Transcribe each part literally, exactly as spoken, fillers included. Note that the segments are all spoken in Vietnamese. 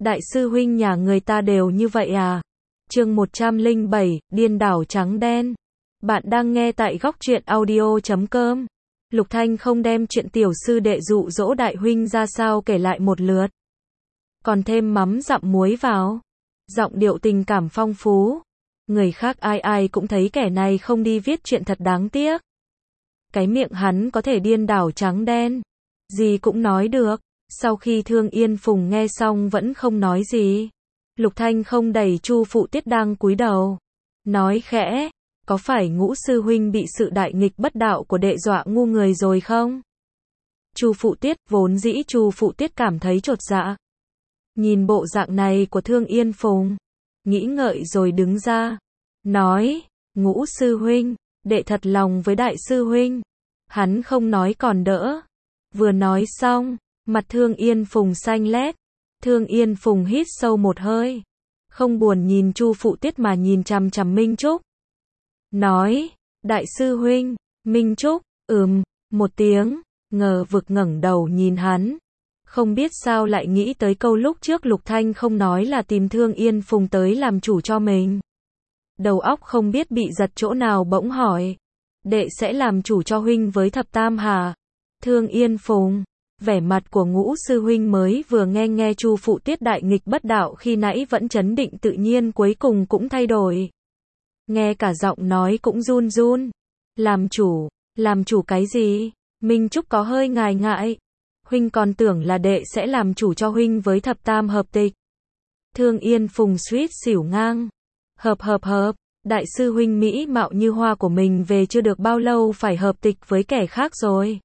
Đại sư huynh nhà người ta đều như vậy à? Chương một trăm lẻ bảy, điên đảo trắng đen. Bạn đang nghe tại góc truyện audio chấm com. Lục Thanh không đem chuyện tiểu sư đệ dụ dỗ đại huynh ra sao kể lại một lượt. Còn thêm mắm dặm muối vào. Giọng điệu tình cảm phong phú. Người khác ai ai cũng thấy kẻ này không đi viết chuyện thật đáng tiếc. Cái miệng hắn có thể điên đảo trắng đen. Gì cũng nói được. Sau khi Thương Yên Phùng nghe xong vẫn không nói gì. Lục Thanh không đẩy Chu Phụ Tiết đang cúi đầu. Nói khẽ, có phải Ngũ sư huynh bị sự đại nghịch bất đạo của đệ dọa ngu người rồi không? Chu Phụ Tiết, vốn dĩ Chu Phụ Tiết cảm thấy chột dạ. Nhìn bộ dạng này của Thương Yên Phùng, nghĩ ngợi rồi đứng ra. Nói, Ngũ sư huynh, đệ thật lòng với đại sư huynh. Hắn không nói còn đỡ. Vừa nói xong, mặt Thương Yên Phùng xanh lét. Thương Yên Phùng hít sâu một hơi. Không buồn nhìn Chu Phụ Tiết mà nhìn chằm chằm Minh Trúc. Nói, đại sư huynh, Minh Trúc, ừm, một tiếng, ngờ vực ngẩng đầu nhìn hắn. Không biết sao lại nghĩ tới câu lúc trước Lục Thanh không nói là tìm Thương Yên Phùng tới làm chủ cho mình. Đầu óc không biết bị giật chỗ nào bỗng hỏi. Đệ sẽ làm chủ cho huynh với thập tam hả? Thương Yên Phùng. Vẻ mặt của Ngũ sư huynh mới vừa nghe nghe Chu Phụ Tiết đại nghịch bất đạo khi nãy vẫn trấn định tự nhiên cuối cùng cũng thay đổi. Nghe cả giọng nói cũng run run. Làm chủ, làm chủ cái gì? Minh Trúc có hơi ngại ngại. Huynh còn tưởng là đệ sẽ làm chủ cho huynh với thập tam hợp tịch. Thương Yên Phùng suýt xỉu ngang. Hợp hợp hợp, đại sư huynh mỹ mạo như hoa của mình về chưa được bao lâu phải hợp tịch với kẻ khác rồi.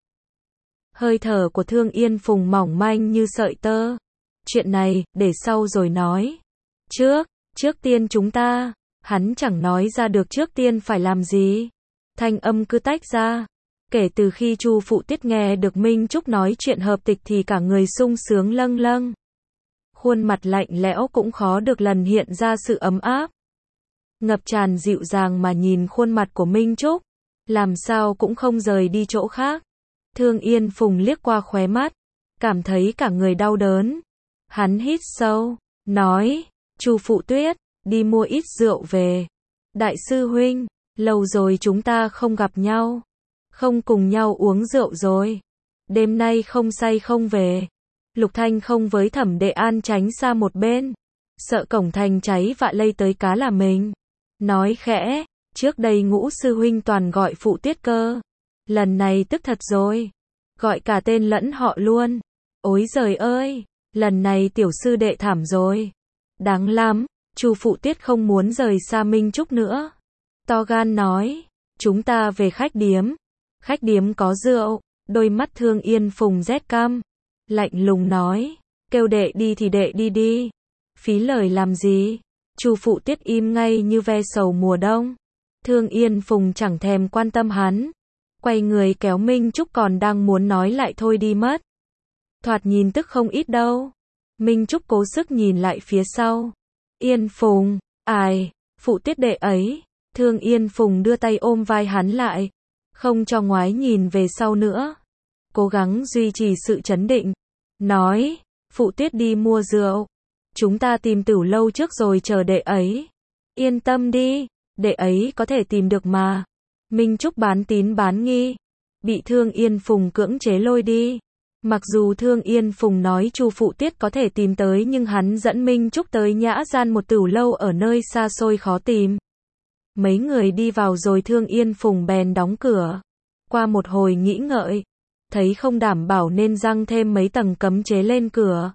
Hơi thở của Thương Yên Phùng mỏng manh như sợi tơ. Chuyện này, để sau rồi nói. Trước, trước tiên chúng ta, hắn chẳng nói ra được trước tiên phải làm gì. Thanh âm cứ tách ra. Kể từ khi Chu Phụ Tiết nghe được Minh Trúc nói chuyện hợp tịch thì cả người sung sướng lâng lâng. Khuôn mặt lạnh lẽo cũng khó được lần hiện ra sự ấm áp. Ngập tràn dịu dàng mà nhìn khuôn mặt của Minh Trúc. Làm sao cũng không rời đi chỗ khác. Thương Yên Phùng liếc qua khóe mắt, cảm thấy cả người đau đớn. Hắn hít sâu, nói, Chu Phụ Tuyết, đi mua ít rượu về. Đại sư huynh, lâu rồi chúng ta không gặp nhau, không cùng nhau uống rượu rồi. Đêm nay không say không về. Lục Thanh không với Thẩm Đệ An tránh xa một bên, sợ cổng thành cháy vạ lây tới cá là mình. Nói khẽ, trước đây Ngũ sư huynh toàn gọi Phụ Tiết cơ. Lần này tức thật rồi. Gọi cả tên lẫn họ luôn. Ối giời ơi, lần này tiểu sư đệ thảm rồi. Đáng lắm, Chu Phụ Tiết không muốn rời xa Minh Trúc nữa. To gan nói, chúng ta về khách điếm. Khách điếm có rượu. Đôi mắt Thương Yên Phùng rét căm. Lạnh lùng nói, kêu đệ đi thì đệ đi đi. Phí lời làm gì? Chu Phụ Tiết im ngay như ve sầu mùa đông. Thương Yên Phùng chẳng thèm quan tâm hắn. Quay người kéo Minh Trúc còn đang muốn nói lại thôi đi mất. Thoạt nhìn tức không ít đâu. Minh Trúc cố sức nhìn lại phía sau. Yên Phùng, ai, Phụ Tiết đệ ấy. Thương Yên Phùng đưa tay ôm vai hắn lại. Không cho ngoái nhìn về sau nữa. Cố gắng duy trì sự trấn định. Nói, Phụ Tiết đi mua rượu. Chúng ta tìm Tửu lâu trước rồi chờ đệ ấy. Yên tâm đi, đệ ấy có thể tìm được mà. Minh Trúc bán tín bán nghi, bị Thương Yên Phùng cưỡng chế lôi đi. Mặc dù Thương Yên Phùng nói Chu Phụ Tiết có thể tìm tới nhưng hắn dẫn Minh Trúc tới nhã gian một tửu lâu ở nơi xa xôi khó tìm. Mấy người đi vào rồi Thương Yên Phùng bèn đóng cửa. Qua một hồi nghĩ ngợi, thấy không đảm bảo nên răng thêm mấy tầng cấm chế lên cửa.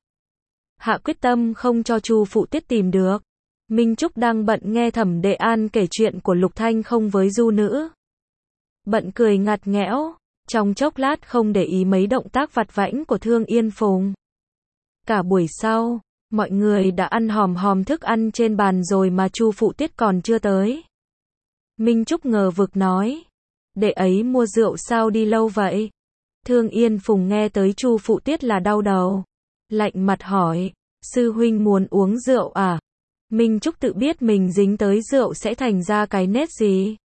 Hạ quyết tâm không cho Chu Phụ Tiết tìm được. Minh Trúc đang bận nghe Thẩm Đệ An kể chuyện của Lục Thanh không với du nữ. Bận cười ngặt nghẽo, trong chốc lát không để ý mấy động tác vặt vãnh của Thương Yên Phùng. Cả buổi sau, mọi người đã ăn hòm hòm thức ăn trên bàn rồi mà Chu Phụ Tiết còn chưa tới. Minh Trúc ngờ vực nói, đệ ấy mua rượu sao đi lâu vậy? Thương Yên Phùng nghe tới Chu Phụ Tiết là đau đầu. Lạnh mặt hỏi, sư huynh muốn uống rượu à? Minh Trúc tự biết mình dính tới rượu sẽ thành ra cái nét gì.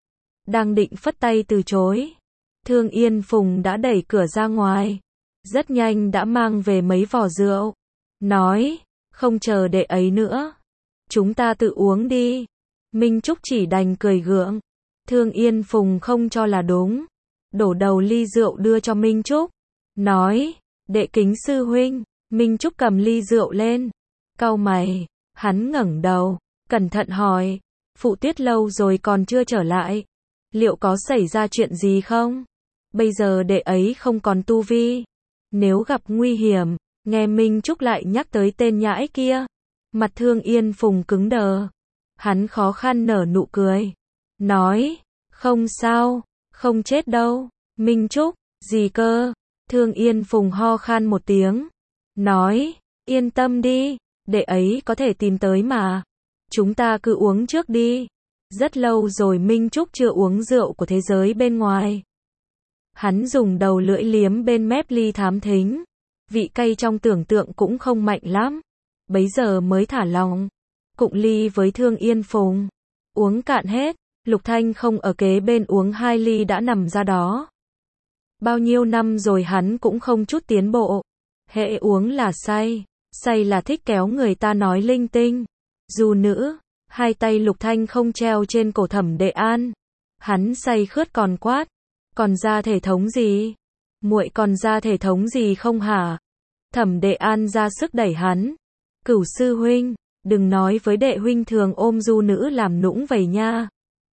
Đang định phất tay từ chối. Thương Yên Phùng đã đẩy cửa ra ngoài. Rất nhanh đã mang về mấy vò rượu. Nói, Không chờ đệ ấy nữa. Chúng ta tự uống đi. Minh Trúc chỉ đành cười gượng. Thương Yên Phùng không cho là đúng. Đổ đầu ly rượu đưa cho Minh Trúc. Nói, đệ kính sư huynh. Minh Trúc cầm ly rượu lên. Cau mày, hắn ngẩng đầu, cẩn thận hỏi. Phụ Tuyết lâu rồi còn chưa trở lại. Liệu có xảy ra chuyện gì không? Bây giờ đệ ấy không còn tu vi. Nếu gặp nguy hiểm, nghe Minh Trúc lại nhắc tới tên nhãi kia. Mặt Thương Yên Phùng cứng đờ. Hắn khó khăn nở nụ cười. Nói, không sao, không chết đâu. Minh Trúc, gì cơ? Thương Yên Phùng ho khan một tiếng. Nói, yên tâm đi, đệ ấy có thể tìm tới mà. Chúng ta cứ uống trước đi. Rất lâu rồi Minh Trúc chưa uống rượu của thế giới bên ngoài. Hắn dùng đầu lưỡi liếm bên mép ly thám thính. Vị cay trong tưởng tượng cũng không mạnh lắm. Bấy giờ mới thả lòng. Cụng ly với Thương Yên Phùng. Uống cạn hết. Lục Thanh không ở kế bên uống hai ly đã nằm ra đó. Bao nhiêu năm rồi hắn cũng không chút tiến bộ. Hễ uống là say. Say là thích kéo người ta nói linh tinh. Dù nữ, hai tay Lục Thanh không treo trên cổ Thẩm Đệ An. Hắn say khướt còn quát. Còn ra thể thống gì? Muội còn ra thể thống gì không hả? Thẩm Đệ An ra sức đẩy hắn. Cửu sư huynh, đừng nói với đệ huynh thường ôm du nữ làm nũng vậy nha.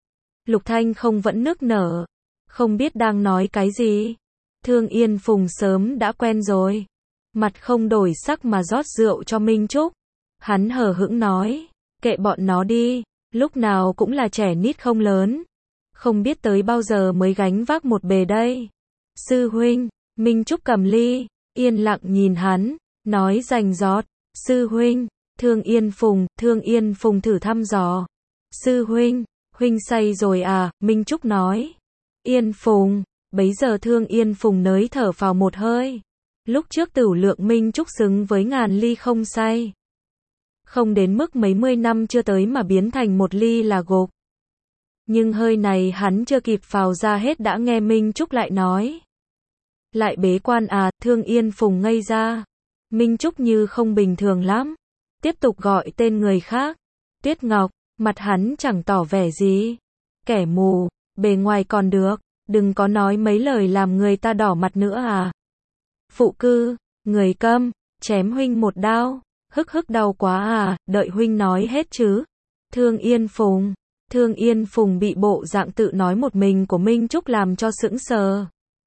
Lục Thanh không vẫn nức nở. Không biết đang nói cái gì. Thương Yên Phùng sớm đã quen rồi. Mặt không đổi sắc mà rót rượu cho Minh Trúc. Hắn hờ hững nói. Kệ bọn nó đi. Lúc nào cũng là trẻ nít không lớn. Không biết tới bao giờ mới gánh vác một bề đây. Sư huynh, Minh Trúc cầm ly. Yên lặng nhìn hắn. Nói rành rót. Sư huynh, Thương Yên Phùng, Thương Yên Phùng thử thăm dò. Sư huynh, huynh say rồi à, Minh Trúc nói. Yên Phùng, bấy giờ Thương Yên Phùng nới thở phào một hơi. Lúc trước tửu lượng Minh Trúc xứng với ngàn ly không say. Không đến mức mấy mươi năm chưa tới mà biến thành một ly là gục. Nhưng hơi này hắn chưa kịp phào ra hết đã nghe Minh Trúc lại nói. Lại bế quan à, Thương Yên Phùng ngây ra. Minh Trúc như không bình thường lắm. Tiếp tục gọi tên người khác. Tuyết Ngọc, mặt hắn chẳng tỏ vẻ gì. Kẻ mù, bề ngoài còn được, đừng có nói mấy lời làm người ta đỏ mặt nữa à. Phụ cư, người câm, chém huynh một đao. Hức hức đau quá à, đợi huynh nói hết chứ. Thương Yên Phùng, Thương Yên Phùng bị bộ dạng tự nói một mình của Minh Trúc làm cho sững sờ.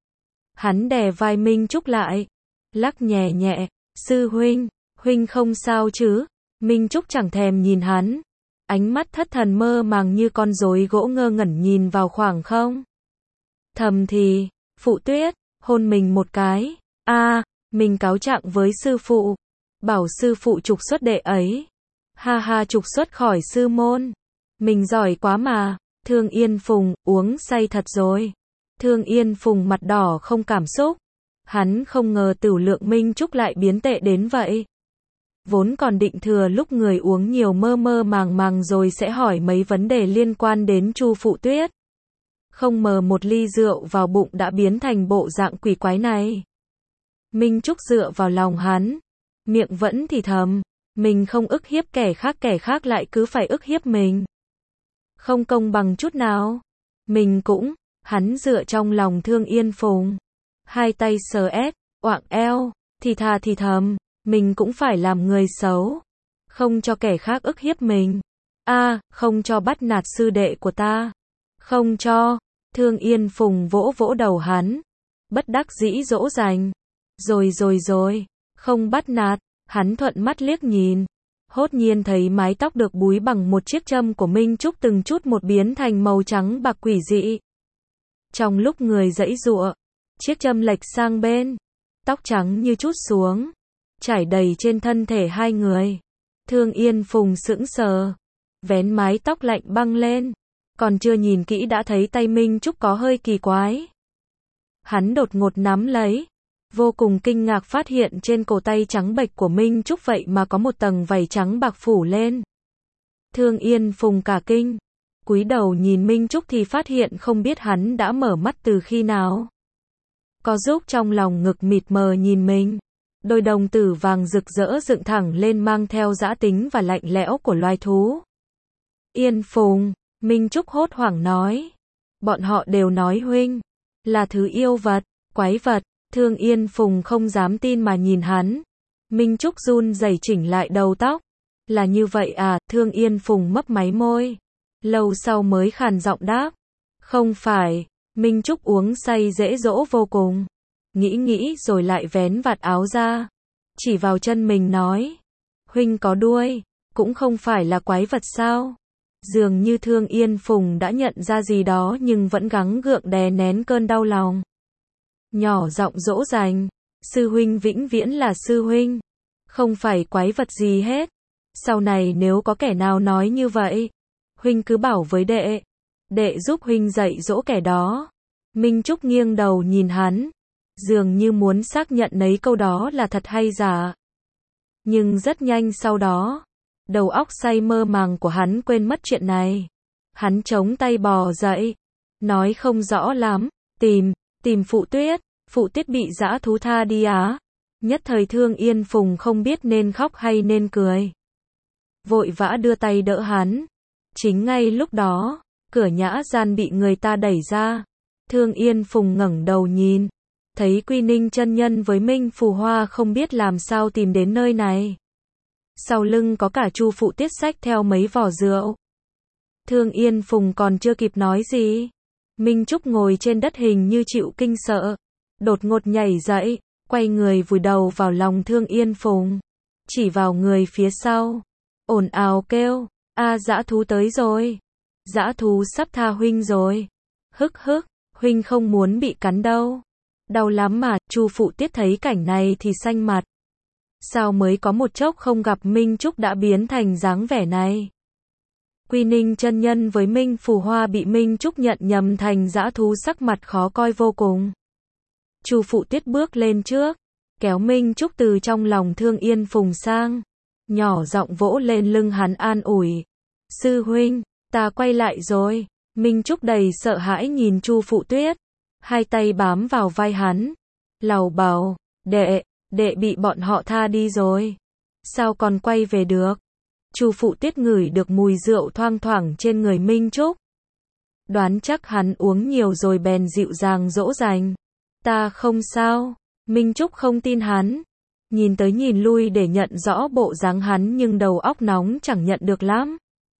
Hắn đè vai Minh Trúc lại, lắc nhẹ nhẹ. Sư huynh, huynh không sao chứ? Minh Trúc chẳng thèm nhìn hắn. Ánh mắt thất thần mơ màng như con rối gỗ ngơ ngẩn nhìn vào khoảng không. Thầm thì, Phụ Tuyết, hôn mình một cái. A, à, mình cáo trạng với sư phụ. Bảo sư phụ trục xuất đệ ấy. Ha ha, trục xuất khỏi sư môn. Mình giỏi quá mà. Thương Yên Phùng, uống say thật rồi. Thương Yên Phùng mặt đỏ không cảm xúc. Hắn không ngờ tửu lượng Minh Trúc lại biến tệ đến vậy. Vốn còn định thừa lúc người uống nhiều mơ mơ màng màng rồi sẽ hỏi mấy vấn đề liên quan đến Chu Phụ Tuyết. Không ngờ một ly rượu vào bụng đã biến thành bộ dạng quỷ quái này. Minh Trúc dựa vào lòng hắn. Miệng vẫn thì thầm. Mình không ức hiếp kẻ khác, kẻ khác lại cứ phải ức hiếp mình. Không công bằng chút nào. Mình cũng. Hắn dựa trong lòng Thương Yên Phùng. Hai tay sờ ép, oạng eo, thì thà thì thầm, mình cũng phải làm người xấu. Không cho kẻ khác ức hiếp mình. A, à, không cho bắt nạt sư đệ của ta. Không cho. Thương Yên Phùng vỗ vỗ đầu hắn. Bất đắc dĩ dỗ dành. Rồi rồi rồi, không bắt nạt. Hắn thuận mắt liếc nhìn. Hốt nhiên thấy mái tóc được búi bằng một chiếc châm của Minh Trúc từng chút một biến thành màu trắng bạc quỷ dị. Trong lúc người giãy giụa, chiếc châm lệch sang bên, tóc trắng như trút xuống, trải đầy trên thân thể hai người. Thương Yên Phùng sững sờ, vén mái tóc lạnh băng lên, còn chưa nhìn kỹ đã thấy tay Minh Trúc có hơi kỳ quái. Hắn đột ngột nắm lấy, vô cùng kinh ngạc phát hiện trên cổ tay trắng bệch của Minh Trúc vậy mà có một tầng vảy trắng bạc phủ lên. Thương Yên Phùng cả kinh, cúi đầu nhìn Minh Trúc thì phát hiện không biết hắn đã mở mắt từ khi nào. Có giúp trong lòng ngực mịt mờ nhìn mình. đôi đồng tử vàng rực rỡ dựng thẳng lên mang theo dã tính và lạnh lẽo của loài thú. Yên Phùng, Minh Trúc hốt hoảng nói. Bọn họ đều nói huynh là thứ yêu vật, quái vật. Thương Yên Phùng không dám tin mà nhìn hắn. Minh Trúc run rẩy chỉnh lại đầu tóc. Là như vậy à? Thương Yên Phùng mấp máy môi. Lâu sau mới khàn giọng đáp. Không phải. Minh Trúc uống say dễ dỗ vô cùng. Nghĩ nghĩ rồi lại vén vạt áo ra. Chỉ vào chân mình nói. Huynh có đuôi, cũng không phải là quái vật sao? Dường như Thương Yên Phùng đã nhận ra gì đó nhưng vẫn gắng gượng đè nén cơn đau lòng. Nhỏ giọng dỗ dành. Sư huynh vĩnh viễn là sư huynh. Không phải quái vật gì hết. Sau này nếu có kẻ nào nói như vậy, huynh cứ bảo với đệ. Đệ giúp huynh dạy dỗ kẻ đó. Minh Trúc nghiêng đầu nhìn hắn. Dường như muốn xác nhận nấy câu đó là thật hay giả. Nhưng rất nhanh sau đó, đầu óc say mơ màng của hắn quên mất chuyện này. Hắn chống tay bò dậy. Nói không rõ lắm. Tìm, tìm Phụ Tuyết. Phụ Tuyết bị dã thú tha đi á. Nhất thời Thương Yên Phùng không biết nên khóc hay nên cười. Vội vã đưa tay đỡ hắn. Chính ngay lúc đó, cửa nhã gian bị người ta đẩy ra. Thương Yên Phùng ngẩng đầu nhìn. Thấy Quy Ninh chân nhân với Minh Phù Hoa không biết làm sao tìm đến nơi này. Sau lưng có cả Chu Phụ Tiết xách theo mấy vỏ rượu. Thương Yên Phùng còn chưa kịp nói gì. Minh Trúc ngồi trên đất hình như chịu kinh sợ. Đột ngột nhảy dậy, quay người vùi đầu vào lòng Thương Yên Phùng. Chỉ vào người phía sau. Ồn ào kêu. A dã thú tới rồi. Dã thú sắp tha huynh rồi. Hức hức, huynh không muốn bị cắn đâu. Đau lắm mà. Chu Phụ Tiết thấy cảnh này thì xanh mặt. Sao mới có một chốc không gặp Minh Trúc đã biến thành dáng vẻ này. Quy Ninh chân nhân với Minh Phù Hoa bị Minh Trúc nhận nhầm thành dã thú, sắc mặt khó coi vô cùng. Chu Phụ Tiết bước lên trước, kéo Minh Trúc từ trong lòng Thương Yên Phùng sang, nhỏ giọng vỗ lên lưng hắn an ủi. Sư huynh, ta quay lại rồi. Minh Trúc đầy sợ hãi nhìn Chu Phụ Tuyết, hai tay bám vào vai hắn, lầu bầu, đệ, đệ bị bọn họ tha đi rồi. Sao còn quay về được? Chu Phụ Tiết ngửi được mùi rượu thoang thoảng trên người Minh Trúc. Đoán chắc hắn uống nhiều rồi bèn dịu dàng dỗ dành. Ta không sao. Minh Trúc không tin hắn. Nhìn tới nhìn lui để nhận rõ bộ dáng hắn nhưng đầu óc nóng chẳng nhận được lắm.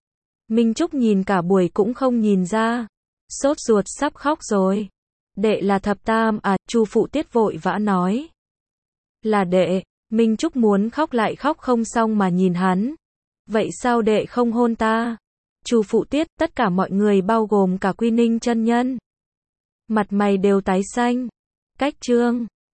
Minh Trúc nhìn cả buổi cũng không nhìn ra. Sốt ruột sắp khóc rồi. Đệ là thập tam à? Chu Phụ Tiết vội vã nói. Là đệ. Minh Trúc muốn khóc lại khóc không xong mà nhìn hắn. Vậy sao đệ không hôn ta? Chu Phụ Tiết, tất cả mọi người bao gồm cả Quy Ninh chân nhân. Mặt mày đều tái xanh. Cách chương